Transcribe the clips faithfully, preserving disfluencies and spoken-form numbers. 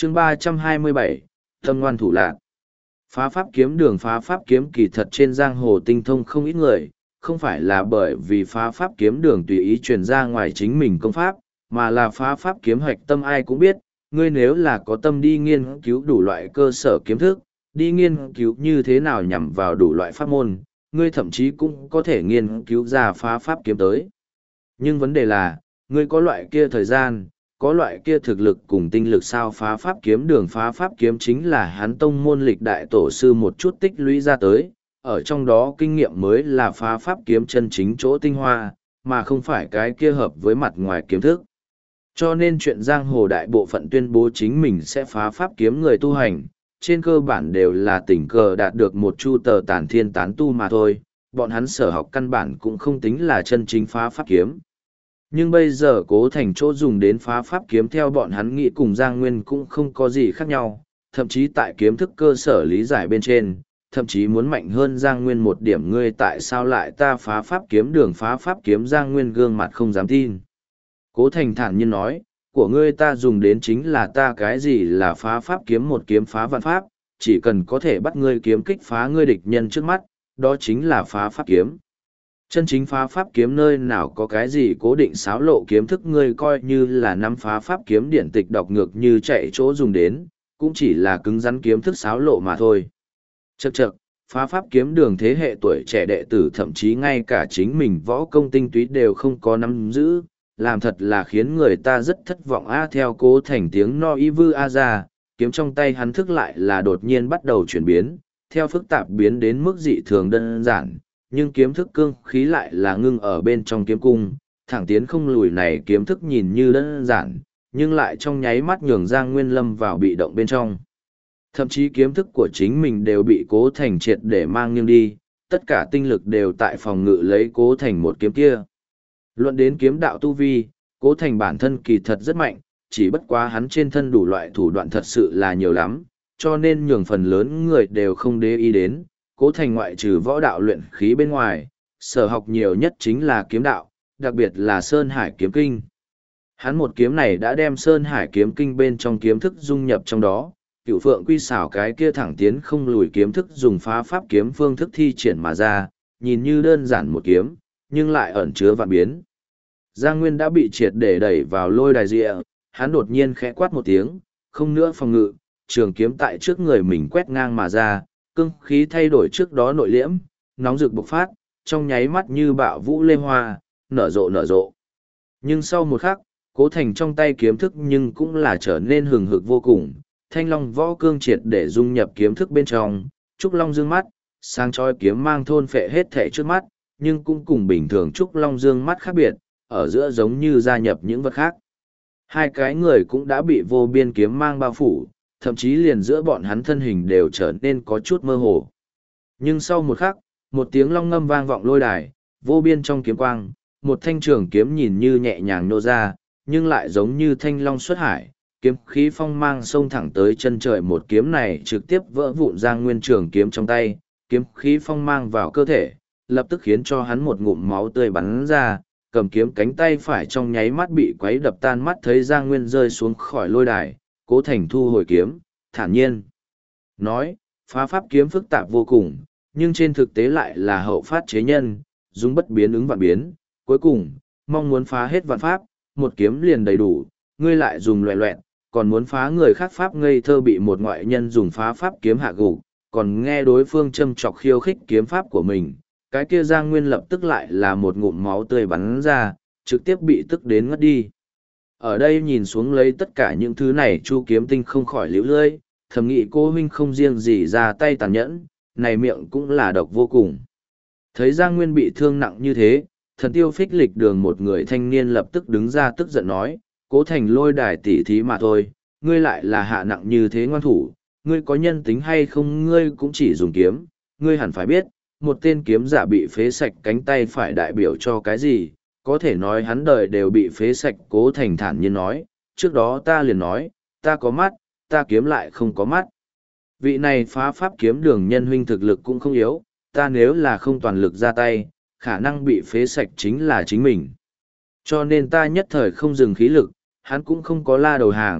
chương ba trăm hai mươi bảy, tâm ngoan thủ lạc. Phá pháp kiếm đường phá pháp kiếm kỳ thật trên giang hồ tinh thông không ít người, không phải là bởi vì phá pháp kiếm đường tùy ý truyền ra ngoài chính mình công pháp, mà là phá pháp kiếm hoạch tâm ai cũng biết, ngươi nếu là có tâm đi nghiên cứu đủ loại cơ sở kiếm thức, đi nghiên cứu như thế nào nhằm vào đủ loại pháp môn, ngươi thậm chí cũng có thể nghiên cứu ra phá pháp kiếm tới. Nhưng vấn đề là, ngươi có loại kia thời gian, có loại kia thực lực cùng tinh lực sao phá pháp kiếm đường phá pháp kiếm chính là hắn tông môn lịch đại tổ sư một chút tích lũy ra tới, ở trong đó kinh nghiệm mới là phá pháp kiếm chân chính chỗ tinh hoa, mà không phải cái kia hợp với mặt ngoài kiếm thức. Cho nên chuyện giang hồ đại bộ phận tuyên bố chính mình sẽ phá pháp kiếm người tu hành, trên cơ bản đều là tình cờ đạt được một chu tờ tản thiên tán tu mà thôi, bọn hắn sở học căn bản cũng không tính là chân chính phá pháp kiếm. Nhưng bây giờ Cố Thành chỗ dùng đến phá pháp kiếm theo bọn hắn nghĩ cùng Giang Nguyên cũng không có gì khác nhau, thậm chí tại kiếm thức cơ sở lý giải bên trên, thậm chí muốn mạnh hơn Giang Nguyên một điểm. Ngươi tại sao lại ta phá pháp kiếm đường phá pháp kiếm? Giang Nguyên gương mặt không dám tin. Cố Thành thản nhiên nói, của ngươi ta dùng đến chính là ta cái gì là phá pháp kiếm, một kiếm phá vạn pháp, chỉ cần có thể bắt ngươi kiếm kích phá ngươi địch nhân trước mắt, đó chính là phá pháp kiếm. Chân chính phá pháp kiếm nơi nào có cái gì cố định xáo lộ kiếm thức, ngươi coi như là nắm phá pháp kiếm điển tịch đọc ngược như chạy chỗ dùng đến, cũng chỉ là cứng rắn kiếm thức xáo lộ mà thôi. Chậc chậc, phá pháp kiếm đường thế hệ tuổi trẻ đệ tử thậm chí ngay cả chính mình võ công tinh túy đều không có nắm giữ, làm thật là khiến người ta rất thất vọng. A theo Cố Thành tiếng no y vư a ra, kiếm trong tay hắn thức lại là đột nhiên bắt đầu chuyển biến, theo phức tạp biến đến mức dị thường đơn giản, nhưng kiếm thức cương khí lại là ngưng ở bên trong kiếm cung, thẳng tiến không lùi. Này kiếm thức nhìn như đơn giản, nhưng lại trong nháy mắt nhường Giang Nguyên lâm vào bị động bên trong. Thậm chí kiếm thức của chính mình đều bị Cố Thành triệt để mang nghiêng đi, tất cả tinh lực đều tại phòng ngự lấy Cố Thành một kiếm kia. Luận đến kiếm đạo tu vi, Cố Thành bản thân kỳ thật rất mạnh, chỉ bất quá hắn trên thân đủ loại thủ đoạn thật sự là nhiều lắm, cho nên nhường phần lớn người đều không để ý đến. Cố Thành ngoại trừ võ đạo luyện khí bên ngoài, sở học nhiều nhất chính là kiếm đạo, đặc biệt là Sơn Hải kiếm kinh. Hắn một kiếm này đã đem Sơn Hải kiếm kinh bên trong kiếm thức dung nhập trong đó, Cửu Phượng Quy xảo cái kia thẳng tiến không lùi kiếm thức dùng phá pháp kiếm phương thức thi triển mà ra, nhìn như đơn giản một kiếm, nhưng lại ẩn chứa vạn biến. Giang Nguyên đã bị triệt để đẩy vào lôi đài rịa, hắn đột nhiên khẽ quát một tiếng, không nữa phòng ngự, trường kiếm tại trước người mình quét ngang mà ra, cương khí thay đổi trước đó nội liễm, nóng rực bộc phát, trong nháy mắt như bạo vũ lê hoa, nở rộ nở rộ. Nhưng sau một khắc, Cố Thành trong tay kiếm thức nhưng cũng là trở nên hừng hực vô cùng, thanh long võ cương triệt để dung nhập kiếm thức bên trong, trúc long dương mắt, sáng chói kiếm mang thôn phệ hết thể trước mắt, nhưng cũng cùng bình thường trúc long dương mắt khác biệt, ở giữa giống như gia nhập những vật khác. Hai cái người cũng đã bị vô biên kiếm mang bao phủ, thậm chí liền giữa bọn hắn thân hình đều trở nên có chút mơ hồ. Nhưng sau một khắc, một tiếng long ngâm vang vọng lôi đài, vô biên trong kiếm quang, một thanh trường kiếm nhìn như nhẹ nhàng nô ra, nhưng lại giống như thanh long xuất hải, kiếm khí phong mang xông thẳng tới chân trời. Một kiếm này trực tiếp vỡ vụn Giang Nguyên trường kiếm trong tay, kiếm khí phong mang vào cơ thể, lập tức khiến cho hắn một ngụm máu tươi bắn ra, cầm kiếm cánh tay phải trong nháy mắt bị quấy đập tan. Mắt thấy Giang Nguyên rơi xuống khỏi lôi đài, Cố Thành thu hồi kiếm, thản nhiên nói, phá pháp kiếm phức tạp vô cùng, nhưng trên thực tế lại là hậu phát chế nhân, dùng bất biến ứng vạn biến, cuối cùng, mong muốn phá hết vạn pháp, một kiếm liền đầy đủ, ngươi lại dùng loẹ loẹt, còn muốn phá người khác pháp ngây thơ, bị một ngoại nhân dùng phá pháp kiếm hạ gục, còn nghe đối phương châm chọc khiêu khích kiếm pháp của mình, cái kia Giang Nguyên lập tức lại là một ngụm máu tươi bắn ra, trực tiếp bị tức đến ngất đi. Ở đây nhìn xuống lấy tất cả những thứ này, Chu Kiếm Tinh không khỏi liễu lơi, thầm nghĩ cô huynh không riêng gì ra tay tàn nhẫn, này miệng cũng là độc vô cùng. Thấy Giang Nguyên bị thương nặng như thế, Thần Tiêu Phích Lịch Đường một người thanh niên lập tức đứng ra tức giận nói, Cố Thành lôi đài tỉ thí mà thôi, ngươi lại là hạ nặng như thế ngoan thủ, ngươi có nhân tính hay không? Ngươi cũng chỉ dùng kiếm, ngươi hẳn phải biết, một tên kiếm giả bị phế sạch cánh tay phải đại biểu cho cái gì, có thể nói hắn đời đều bị phế sạch. Cố Thành thản nhiên nói, trước đó ta liền nói, ta có mắt, ta kiếm lại không có mắt. Vị này phá pháp kiếm đường nhân huynh thực lực cũng không yếu, ta nếu là không toàn lực ra tay, khả năng bị phế sạch chính là chính mình. Cho nên ta nhất thời không dừng khí lực, hắn cũng không có la đầu hàng,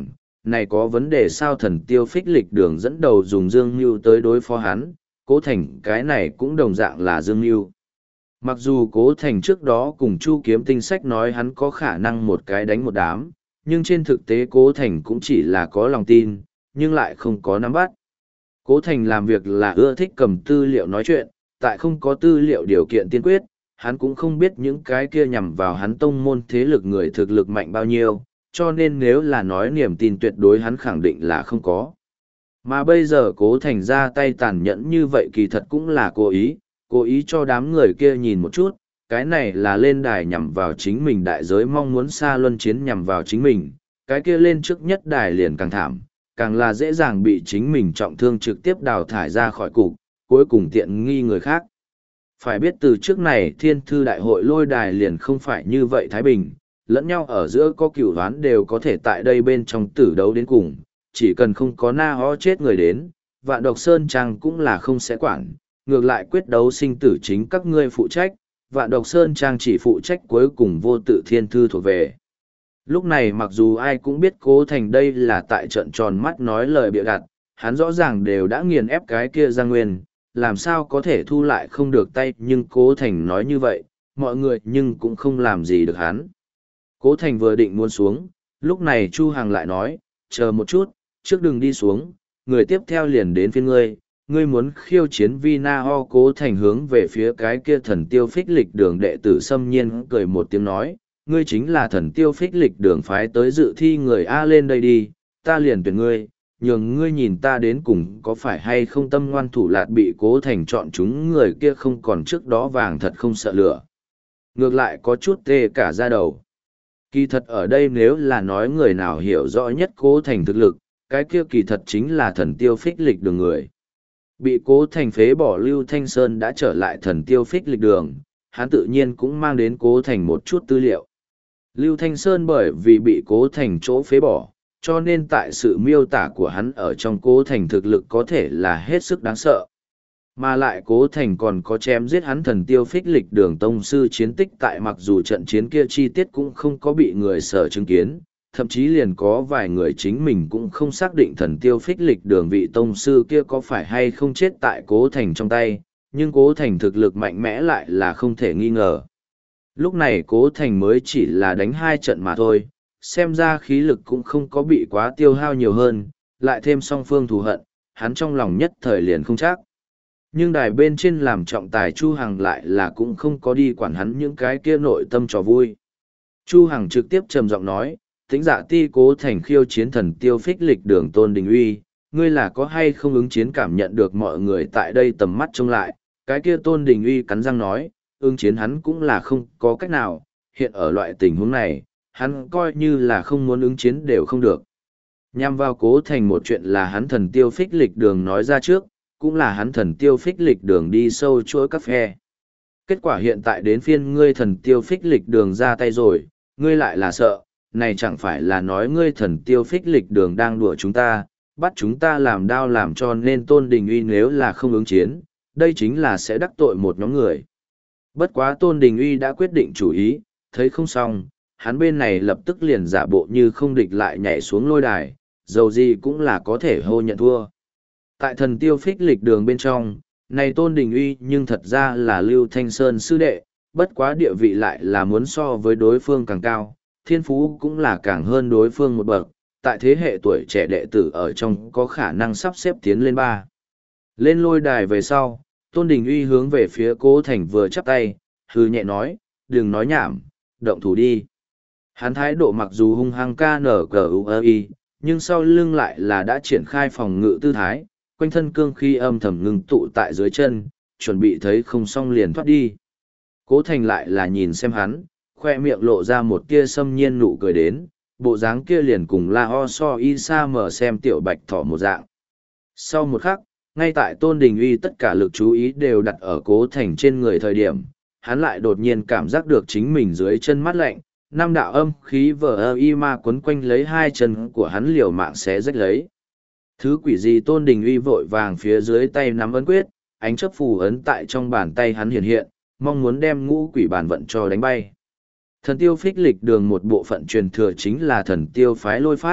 này có vấn đề sao thần tiêu phích lịch đường dẫn đầu dùng Dương Mưu tới đối phó hắn, Cố Thành cái này cũng đồng dạng là Dương Mưu. Mặc dù Cố Thành trước đó cùng Chu Kiếm Tinh Sách nói hắn có khả năng một cái đánh một đám, nhưng trên thực tế Cố Thành cũng chỉ là có lòng tin, nhưng lại không có nắm bắt. Cố Thành làm việc là ưa thích cầm tư liệu nói chuyện, tại không có tư liệu điều kiện tiên quyết, hắn cũng không biết những cái kia nhằm vào hắn tông môn thế lực người thực lực mạnh bao nhiêu, cho nên nếu là nói niềm tin tuyệt đối hắn khẳng định là không có. Mà bây giờ Cố Thành ra tay tàn nhẫn như vậy kỳ thật cũng là cố ý, cố ý cho đám người kia nhìn một chút, cái này là lên đài nhằm vào chính mình đại giới mong muốn xa luân chiến nhằm vào chính mình, cái kia lên trước nhất đài liền càng thảm, càng là dễ dàng bị chính mình trọng thương trực tiếp đào thải ra khỏi cục, cuối cùng tiện nghi người khác. Phải biết từ trước này thiên thư đại hội lôi đài liền không phải như vậy Thái Bình, lẫn nhau ở giữa có cửu đoán đều có thể tại đây bên trong tử đấu đến cùng, chỉ cần không có na ho chết người đến, Vạn Độc Sơn Trang cũng là không sẽ quản, ngược lại quyết đấu sinh tử chính các ngươi phụ trách, Vạn Độc Sơn Trang chỉ phụ trách cuối cùng vô tự thiên thư thuộc về. Lúc này mặc dù ai cũng biết Cố Thành đây là tại trận tròn mắt nói lời bịa đặt, hắn rõ ràng đều đã nghiền ép cái kia Giang Nguyên, làm sao có thể thu lại không được tay, nhưng Cố Thành nói như vậy, mọi người nhưng cũng không làm gì được hắn. Cố Thành vừa định muốn xuống, lúc này Chu Hằng lại nói, chờ một chút, trước đừng đi xuống, người tiếp theo liền đến phiên ngươi, ngươi muốn khiêu chiến Vina Ho. Cố Thành hướng về phía cái kia thần tiêu phích lịch đường đệ tử xâm nhiên cười một tiếng nói, ngươi chính là thần tiêu phích lịch đường phái tới dự thi người A, lên đây đi, ta liền tuyển ngươi, nhường ngươi nhìn ta đến cùng có phải hay không tâm ngoan thủ lạt. Bị Cố Thành chọn chúng người kia không còn trước đó vàng thật không sợ lửa. Ngược lại có chút tê cả da đầu. Kỳ thật ở đây nếu là nói người nào hiểu rõ nhất Cố Thành thực lực, cái kia kỳ thật chính là thần tiêu phích lịch đường người. Bị Cố Thành phế bỏ Lưu Thanh Sơn đã trở lại thần tiêu phích lịch đường, hắn tự nhiên cũng mang đến Cố Thành một chút tư liệu. Lưu Thanh Sơn bởi vì bị Cố Thành chỗ phế bỏ, cho nên tại sự miêu tả của hắn ở trong Cố Thành thực lực có thể là hết sức đáng sợ. Mà lại Cố Thành còn có chém giết hắn thần tiêu phích lịch đường tông sư chiến tích, tại mặc dù trận chiến kia chi tiết cũng không có bị người sở chứng kiến, thậm chí liền có vài người chính mình cũng không xác định thần tiêu phích lịch đường vị tông sư kia có phải hay không chết tại Cố Thành trong tay, nhưng Cố Thành thực lực mạnh mẽ lại là không thể nghi ngờ. Lúc này Cố Thành mới chỉ là đánh hai trận mà thôi, xem ra khí lực cũng không có bị quá tiêu hao nhiều hơn, lại thêm song phương thù hận, hắn trong lòng nhất thời liền không chắc. Nhưng đài bên trên làm trọng tài Chu Hằng lại là cũng không có đi quản hắn những cái kia nội tâm trò vui. Chu Hằng trực tiếp trầm giọng nói, Tĩnh Dạ Ti Cố Thành khiêu chiến thần tiêu phích lịch đường Tôn Đình Uy, ngươi là có hay không ứng chiến? Cảm nhận được mọi người tại đây tầm mắt trông lại, cái kia Tôn Đình Uy cắn răng nói, ứng chiến hắn cũng là không có cách nào, hiện ở loại tình huống này, hắn coi như là không muốn ứng chiến đều không được. Nhằm vào Cố Thành một chuyện là hắn thần tiêu phích lịch đường nói ra trước, cũng là hắn thần tiêu phích lịch đường đi sâu chuỗi các phe. Kết quả hiện tại đến phiên ngươi thần tiêu phích lịch đường ra tay rồi, ngươi lại là sợ, này chẳng phải là nói ngươi thần tiêu phích lịch đường đang đùa chúng ta, bắt chúng ta làm đao làm cho nên Tôn Đình Uy nếu là không ứng chiến, đây chính là sẽ đắc tội một nhóm người. Bất quá Tôn Đình Uy đã quyết định chủ ý, thấy không xong, hắn bên này lập tức liền giả bộ như không địch lại nhảy xuống lôi đài, dầu gì cũng là có thể hô nhận thua. Tại thần tiêu phích lịch đường bên trong, này Tôn Đình Uy nhưng thật ra là Lưu Thanh Sơn sư đệ, bất quá địa vị lại là muốn so với đối phương càng cao, thiên phú cũng là càng hơn đối phương một bậc, tại thế hệ tuổi trẻ đệ tử ở trong có khả năng sắp xếp tiến lên ba. Lên lôi đài về sau, Tôn Đình Uy hướng về phía Cố Thành vừa chắp tay, hư nhẹ nói, đừng nói nhảm, động thủ đi. Hắn thái độ mặc dù hung hăng ca nở cờ u i, nhưng sau lưng lại là đã triển khai phòng ngự tư thái, quanh thân cương khí âm thầm ngưng tụ tại dưới chân, chuẩn bị thấy không xong liền thoát đi. Cố Thành lại là nhìn xem hắn, khoe miệng lộ ra một tia xâm nhiên nụ cười đến, bộ dáng kia liền cùng La Ho So Y Sa mở xem tiểu bạch thỏ một dạng. Sau một khắc, ngay tại Tôn Đình Uy tất cả lực chú ý đều đặt ở Cố Thành trên người thời điểm, hắn lại đột nhiên cảm giác được chính mình dưới chân mát lạnh, năm đạo âm khí vờ ơ y ma quấn quanh lấy hai chân của hắn liều mạng xé rách lấy. Thứ quỷ gì? Tôn Đình Uy vội vàng phía dưới tay nắm ấn quyết, ánh chớp phù ấn tại trong bàn tay hắn hiện hiện, mong muốn đem ngũ quỷ bản vận cho đánh bay. Thần tiêu phích lịch đường một bộ phận truyền thừa chính là thần tiêu phái lôi pháp,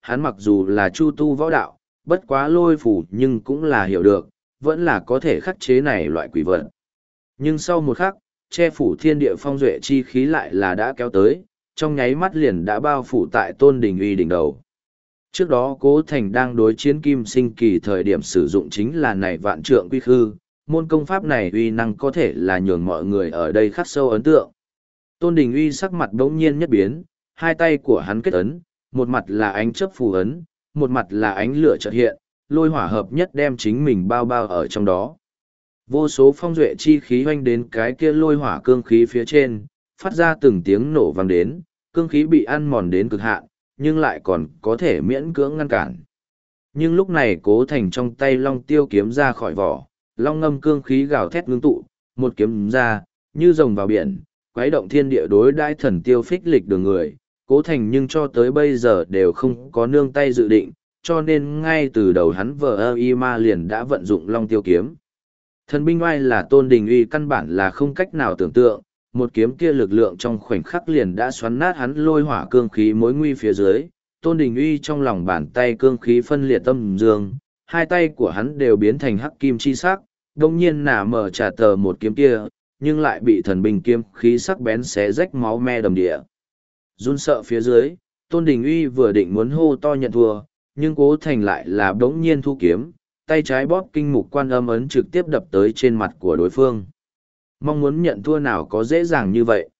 hắn mặc dù là chu tu võ đạo, bất quá lôi phủ nhưng cũng là hiểu được, vẫn là có thể khắc chế này loại quỷ vật. Nhưng sau một khắc, che phủ thiên địa phong duệ chi khí lại là đã kéo tới, trong nháy mắt liền đã bao phủ tại Tôn Đình Uy đỉnh đầu. Trước đó Cố Thành đang đối chiến Kim Sinh Kỳ thời điểm sử dụng chính là này vạn trượng quy khư, môn công pháp này uy năng có thể là nhường mọi người ở đây khắc sâu ấn tượng. Tôn Đình Uy sắc mặt bỗng nhiên nhất biến, hai tay của hắn kết ấn, một mặt là ánh chớp phù ấn, một mặt là ánh lửa chợt hiện, lôi hỏa hợp nhất đem chính mình bao bao ở trong đó. Vô số phong duệ chi khí hoanh đến cái kia lôi hỏa cương khí phía trên, phát ra từng tiếng nổ vang đến, cương khí bị ăn mòn đến cực hạn, nhưng lại còn có thể miễn cưỡng ngăn cản. Nhưng lúc này Cố Thành trong tay long tiêu kiếm ra khỏi vỏ, long ngâm cương khí gào thét ngưng tụ, một kiếm ra, như rồng vào biển, quấy động thiên địa đối đãi thần tiêu phích lịch đường người. Cố Thành nhưng cho tới bây giờ đều không có nương tay dự định, cho nên ngay từ đầu hắn vờ ơ y ma liền đã vận dụng long tiêu kiếm. Thần binh oai là Tôn Đình Uy căn bản là không cách nào tưởng tượng, một kiếm kia lực lượng trong khoảnh khắc liền đã xoắn nát hắn lôi hỏa cương khí mối nguy phía dưới. Tôn Đình Uy trong lòng bàn tay cương khí phân liệt tâm dương, hai tay của hắn đều biến thành hắc kim chi sắc, đồng nhiên nả mở trả tờ một kiếm kia, nhưng lại bị thần binh kiếm khí sắc bén xé rách máu me đầm địa. Run sợ phía dưới, Tôn Đình Uy vừa định muốn hô to nhận thua, nhưng Cố Thành lại là đống nhiên thu kiếm, tay trái bóp kinh mục quan âm ấn trực tiếp đập tới trên mặt của đối phương. Mong muốn nhận thua nào có dễ dàng như vậy.